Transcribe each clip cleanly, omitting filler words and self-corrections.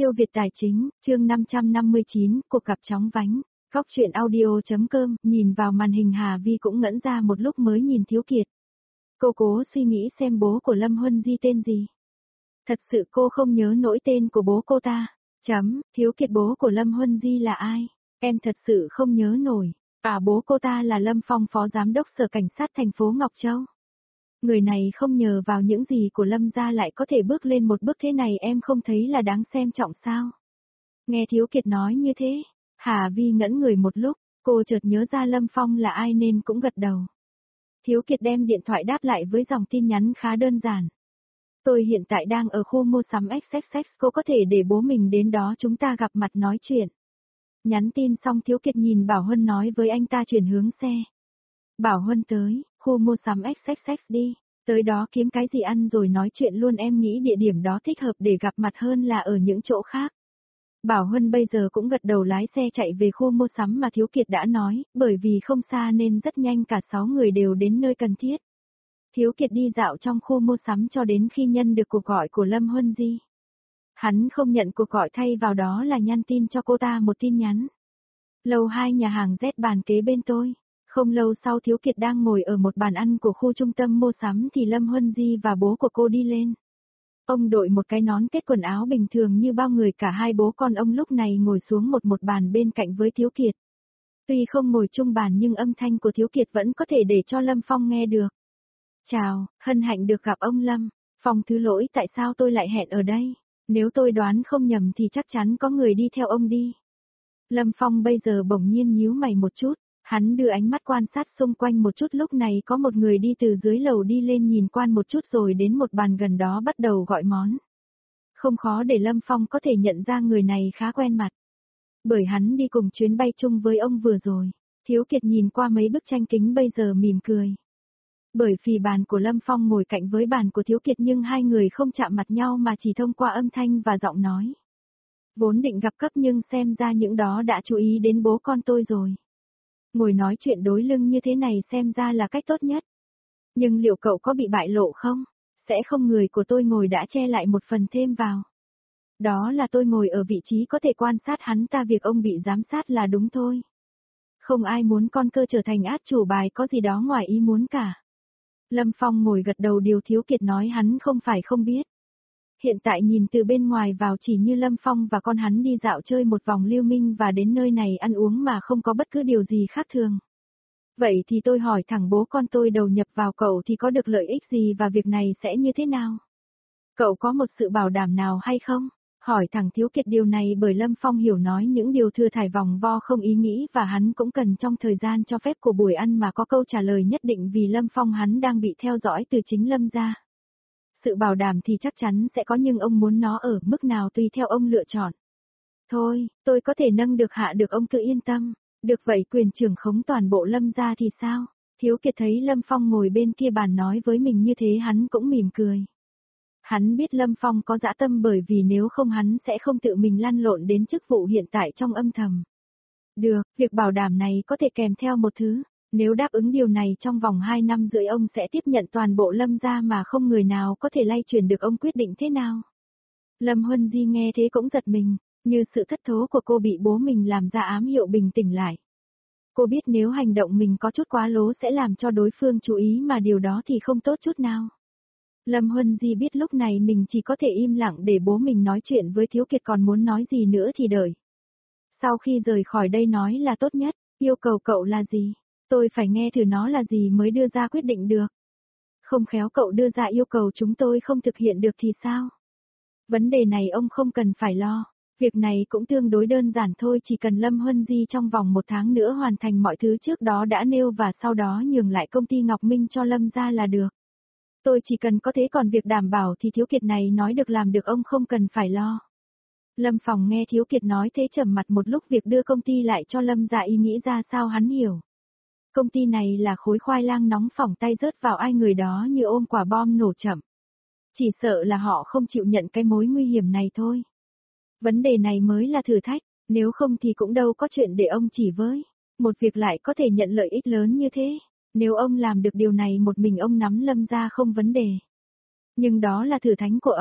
Siêu Việt Tài Chính, chương 559, cuộc gặp chóng vánh. Góc truyện audio.com, nhìn vào màn hình Hà Vi cũng ngẩn ra một lúc mới nhìn Thiếu Kiệt. Cô cố suy nghĩ xem bố của Lâm Huân Di tên gì. Thật sự cô không nhớ nổi tên của bố cô ta. Thiếu Kiệt bố của Lâm Huân Di là ai? Em thật sự không nhớ nổi. Bố cô ta là Lâm Phong, phó giám đốc sở cảnh sát thành phố Ngọc Châu. Người này không nhờ vào những gì của Lâm gia lại có thể bước lên một bước thế này, em không thấy là đáng xem trọng sao? Nghe Thiếu Kiệt nói như thế, Hà Vi ngẩn người một lúc, cô chợt nhớ ra Lâm Phong là ai nên cũng gật đầu. Thiếu Kiệt đem điện thoại đáp lại với dòng tin nhắn khá đơn giản. Tôi hiện tại đang ở khu mua sắm XXX, cô có thể để bố mình đến đó chúng ta gặp mặt nói chuyện. Nhắn tin xong Thiếu Kiệt nhìn Bảo Huân nói với anh ta chuyển hướng xe. Bảo Huân tới, khu mua sắm XXX đi, tới đó kiếm cái gì ăn rồi nói chuyện luôn, em nghĩ địa điểm đó thích hợp để gặp mặt hơn là ở những chỗ khác. Bảo Huân bây giờ cũng gật đầu lái xe chạy về khu mua sắm mà Thiếu Kiệt đã nói, bởi vì không xa nên rất nhanh cả 6 người đều đến nơi cần thiết. Thiếu Kiệt đi dạo trong khu mua sắm cho đến khi nhận được cuộc gọi của Lâm Huân Di. Hắn không nhận cuộc gọi, thay vào đó là nhắn tin cho cô ta một tin nhắn. Lầu 2 nhà hàng Z bàn kế bên tôi. Không lâu sau Thiếu Kiệt đang ngồi ở một bàn ăn của khu trung tâm mua sắm thì Lâm Huân Di và bố của cô đi lên. Ông đội một cái nón kết quần áo bình thường như bao người, cả hai bố con ông lúc này ngồi xuống một bàn bên cạnh với Thiếu Kiệt. Tuy không ngồi chung bàn nhưng âm thanh của Thiếu Kiệt vẫn có thể để cho Lâm Phong nghe được. Chào, hân hạnh được gặp ông Lâm. Phong thứ lỗi, tại sao tôi lại hẹn ở đây? Nếu tôi đoán không nhầm thì chắc chắn có người đi theo ông đi. Lâm Phong bây giờ bỗng nhiên nhíu mày một chút. Hắn đưa ánh mắt quan sát xung quanh một chút, lúc này có một người đi từ dưới lầu đi lên nhìn quan một chút rồi đến một bàn gần đó bắt đầu gọi món. Không khó để Lâm Phong có thể nhận ra người này khá quen mặt. Bởi hắn đi cùng chuyến bay chung với ông vừa rồi. Thiếu Kiệt nhìn qua mấy bức tranh kính bây giờ mỉm cười. Bởi vì bàn của Lâm Phong ngồi cạnh với bàn của Thiếu Kiệt nhưng hai người không chạm mặt nhau mà chỉ thông qua âm thanh và giọng nói. Vốn định gặp cấp nhưng xem ra những đó đã chú ý đến bố con tôi rồi. Ngồi nói chuyện đối lưng như thế này xem ra là cách tốt nhất. Nhưng liệu cậu có bị bại lộ không? Sẽ không, người của tôi ngồi đã che lại một phần thêm vào. Đó là tôi ngồi ở vị trí có thể quan sát hắn ta, việc ông bị giám sát là đúng thôi. Không ai muốn con cơ trở thành át chủ bài có gì đó ngoài ý muốn cả. Lâm Phong ngồi gật đầu, điều Thiếu Kiệt nói hắn không phải không biết. Hiện tại nhìn từ bên ngoài vào chỉ như Lâm Phong và con hắn đi dạo chơi một vòng Lưu Minh và đến nơi này ăn uống mà không có bất cứ điều gì khác thường. Vậy thì tôi hỏi thẳng, bố con tôi đầu nhập vào cậu thì có được lợi ích gì và việc này sẽ như thế nào? Cậu có một sự bảo đảm nào hay không? Hỏi thẳng Thiếu Kiệt điều này bởi Lâm Phong hiểu nói những điều thừa thải vòng vo không ý nghĩ và hắn cũng cần trong thời gian cho phép của buổi ăn mà có câu trả lời nhất định, vì Lâm Phong hắn đang bị theo dõi từ chính Lâm gia. Sự bảo đảm thì chắc chắn sẽ có nhưng ông muốn nó ở mức nào tùy theo ông lựa chọn. Thôi, tôi có thể nâng được hạ được, ông cứ yên tâm. Được vậy quyền trưởng khống toàn bộ Lâm gia thì sao? Thiếu Kiệt thấy Lâm Phong ngồi bên kia bàn nói với mình như thế hắn cũng mỉm cười. Hắn biết Lâm Phong có dã tâm, bởi vì nếu không hắn sẽ không tự mình lăn lộn đến chức vụ hiện tại trong âm thầm. Được, việc bảo đảm này có thể kèm theo một thứ. Nếu đáp ứng điều này trong vòng 2 năm rưỡi ông sẽ tiếp nhận toàn bộ Lâm gia mà không người nào có thể lay chuyển được, ông quyết định thế nào? Lâm Huân Di nghe thế cũng giật mình, như sự thất thố của cô bị bố mình làm ra ám hiệu, bình tĩnh lại. Cô biết nếu hành động mình có chút quá lố sẽ làm cho đối phương chú ý mà điều đó thì không tốt chút nào. Lâm Huân Di biết lúc này mình chỉ có thể im lặng để bố mình nói chuyện với Thiếu Kiệt, còn muốn nói gì nữa thì đợi. Sau khi rời khỏi đây nói là tốt nhất. Yêu cầu cậu là gì? Tôi phải nghe thử nó là gì mới đưa ra quyết định được. Không khéo cậu đưa ra yêu cầu chúng tôi không thực hiện được thì sao? Vấn đề này ông không cần phải lo. Việc này cũng tương đối đơn giản thôi, chỉ cần Lâm Huân Di trong vòng 1 tháng nữa hoàn thành mọi thứ trước đó đã nêu và sau đó nhường lại công ty Ngọc Minh cho Lâm gia là được. Tôi chỉ cần có thế, còn việc đảm bảo thì Thiếu Kiệt này nói được làm được, ông không cần phải lo. Lâm Phong nghe Thiếu Kiệt nói thế trầm mặt một lúc, việc đưa công ty lại cho Lâm gia ý nghĩ ra sao hắn hiểu. Công ty này là khối khoai lang nóng, phỏng tay rớt vào ai người đó như ôm quả bom nổ chậm. Chỉ sợ là họ không chịu nhận cái mối nguy hiểm này thôi. Vấn đề này mới là thử thách, nếu không thì cũng đâu có chuyện để ông chỉ với một việc lại có thể nhận lợi ích lớn như thế. Nếu ông làm được điều này một mình ông nắm Lâm gia không vấn đề. Nhưng đó là thử thách của ông.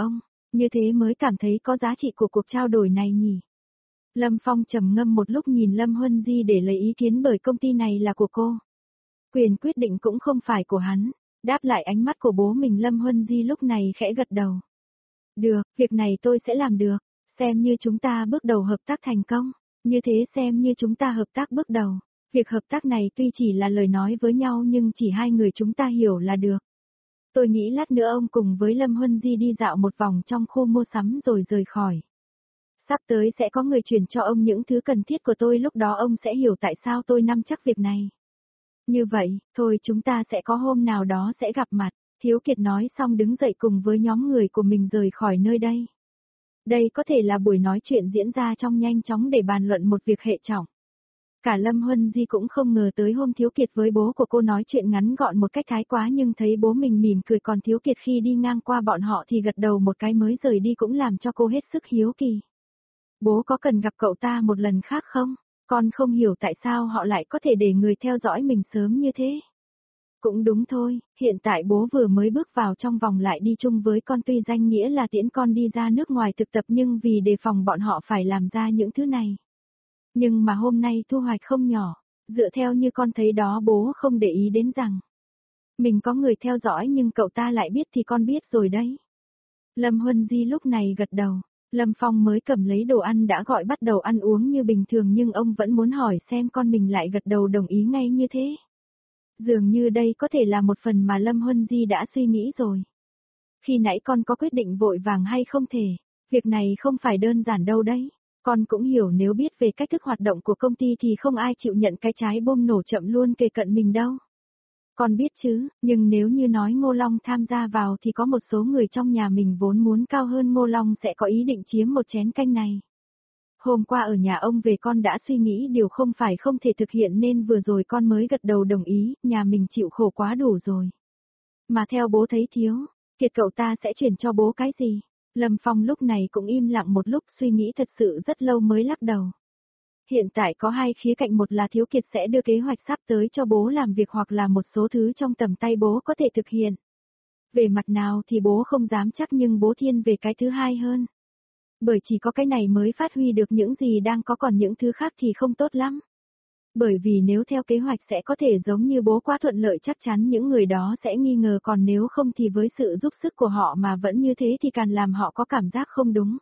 Như thế mới cảm thấy có giá trị của cuộc trao đổi này nhỉ. Lâm Phong trầm ngâm một lúc nhìn Lâm Huân Di để lấy ý kiến bởi công ty này là của cô. Quyền quyết định cũng không phải của hắn. Đáp lại ánh mắt của bố mình Lâm Huân Di lúc này khẽ gật đầu. Được, việc này tôi sẽ làm được. Xem như chúng ta bước đầu hợp tác thành công. Như thế xem như chúng ta hợp tác bước đầu. Việc hợp tác này tuy chỉ là lời nói với nhau nhưng chỉ hai người chúng ta hiểu là được. Tôi nghĩ lát nữa ông cùng với Lâm Huân Di đi dạo một vòng trong khu mua sắm rồi rời khỏi. Sắp tới sẽ có người chuyển cho ông những thứ cần thiết của tôi, lúc đó ông sẽ hiểu tại sao tôi nắm chắc việc này. Như vậy, thôi chúng ta sẽ có hôm nào đó sẽ gặp mặt. Thiếu Kiệt nói xong đứng dậy cùng với nhóm người của mình rời khỏi nơi đây. Đây có thể là buổi nói chuyện diễn ra trong nhanh chóng để bàn luận một việc hệ trọng. Cả Lâm Huân Di cũng không ngờ tới hôm Thiếu Kiệt với bố của cô nói chuyện ngắn gọn một cách thái quá, nhưng thấy bố mình mỉm cười còn Thiếu Kiệt khi đi ngang qua bọn họ thì gật đầu một cái mới rời đi cũng làm cho cô hết sức hiếu kỳ. Bố có cần gặp cậu ta một lần khác không? Con không hiểu tại sao họ lại có thể để người theo dõi mình sớm như thế. Cũng đúng thôi, hiện tại bố vừa mới bước vào trong vòng lại đi chung với con, tuy danh nghĩa là tiễn con đi ra nước ngoài thực tập nhưng vì đề phòng bọn họ phải làm ra những thứ này. Nhưng mà hôm nay thu hoạch không nhỏ, dựa theo như con thấy đó, bố không để ý đến rằng mình có người theo dõi nhưng cậu ta lại biết thì con biết rồi đấy. Lâm Huân Di lúc này gật đầu. Lâm Phong mới cầm lấy đồ ăn đã gọi bắt đầu ăn uống như bình thường nhưng ông vẫn muốn hỏi xem con mình lại gật đầu đồng ý ngay như thế. Dường như đây có thể là một phần mà Lâm Huân Di đã suy nghĩ rồi. Khi nãy con có quyết định vội vàng hay không thể, việc này không phải đơn giản đâu đấy. Con cũng hiểu nếu biết về cách thức hoạt động của công ty thì không ai chịu nhận cái trái bom nổ chậm luôn kề cận mình đâu. Con biết chứ, nhưng nếu như nói Ngô Long tham gia vào thì có một số người trong nhà mình vốn muốn cao hơn Ngô Long sẽ có ý định chiếm một chén canh này. Hôm qua ở nhà ông về con đã suy nghĩ điều không phải không thể thực hiện nên vừa rồi con mới gật đầu đồng ý, nhà mình chịu khổ quá đủ rồi. Mà theo bố thấy Thiếu Kiệt cậu ta sẽ chuyển cho bố cái gì? Lâm Phong lúc này cũng im lặng một lúc suy nghĩ thật sự rất lâu mới lắc đầu. Hiện tại có hai khía cạnh, một là Thiếu Kiệt sẽ đưa kế hoạch sắp tới cho bố làm việc hoặc là một số thứ trong tầm tay bố có thể thực hiện. Về mặt nào thì bố không dám chắc nhưng bố thiên về cái thứ hai hơn. Bởi chỉ có cái này mới phát huy được những gì đang có, còn những thứ khác thì không tốt lắm. Bởi vì nếu theo kế hoạch sẽ có thể giống như bố quá thuận lợi chắc chắn những người đó sẽ nghi ngờ, còn nếu không thì với sự giúp sức của họ mà vẫn như thế thì càng làm họ có cảm giác không đúng.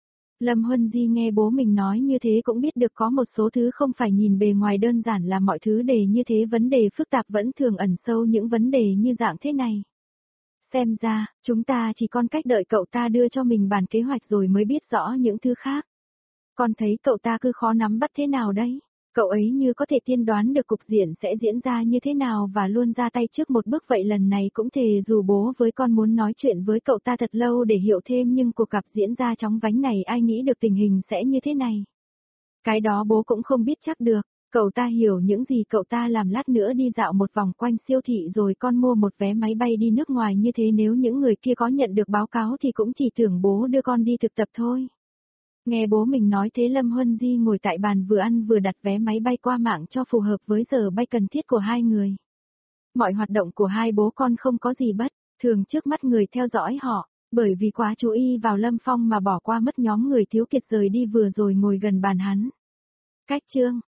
Lâm Huân Di nghe bố mình nói như thế cũng biết được có một số thứ không phải nhìn bề ngoài đơn giản là mọi thứ đề như thế, vấn đề phức tạp vẫn thường ẩn sâu những vấn đề như dạng thế này. Xem ra, chúng ta chỉ còn cách đợi cậu ta đưa cho mình bản kế hoạch rồi mới biết rõ những thứ khác. Con thấy cậu ta cứ khó nắm bắt thế nào đấy. Cậu ấy như có thể tiên đoán được cục diện sẽ diễn ra như thế nào và luôn ra tay trước một bước, vậy lần này cũng thề dù bố với con muốn nói chuyện với cậu ta thật lâu để hiểu thêm nhưng cuộc gặp diễn ra chóng vánh này ai nghĩ được tình hình sẽ như thế này. Cái đó bố cũng không biết chắc được, cậu ta hiểu những gì cậu ta làm, lát nữa đi dạo một vòng quanh siêu thị rồi con mua một vé máy bay đi nước ngoài, như thế nếu những người kia có nhận được báo cáo thì cũng chỉ tưởng bố đưa con đi thực tập thôi. Nghe bố mình nói thế Lâm Huân Di ngồi tại bàn vừa ăn vừa đặt vé máy bay qua mạng cho phù hợp với giờ bay cần thiết của hai người. Mọi hoạt động của hai bố con không có gì bất thường trước mắt người theo dõi họ, bởi vì quá chú ý vào Lâm Phong mà bỏ qua mất nhóm người Thiếu Kiệt rời đi vừa rồi ngồi gần bàn hắn. Cách chương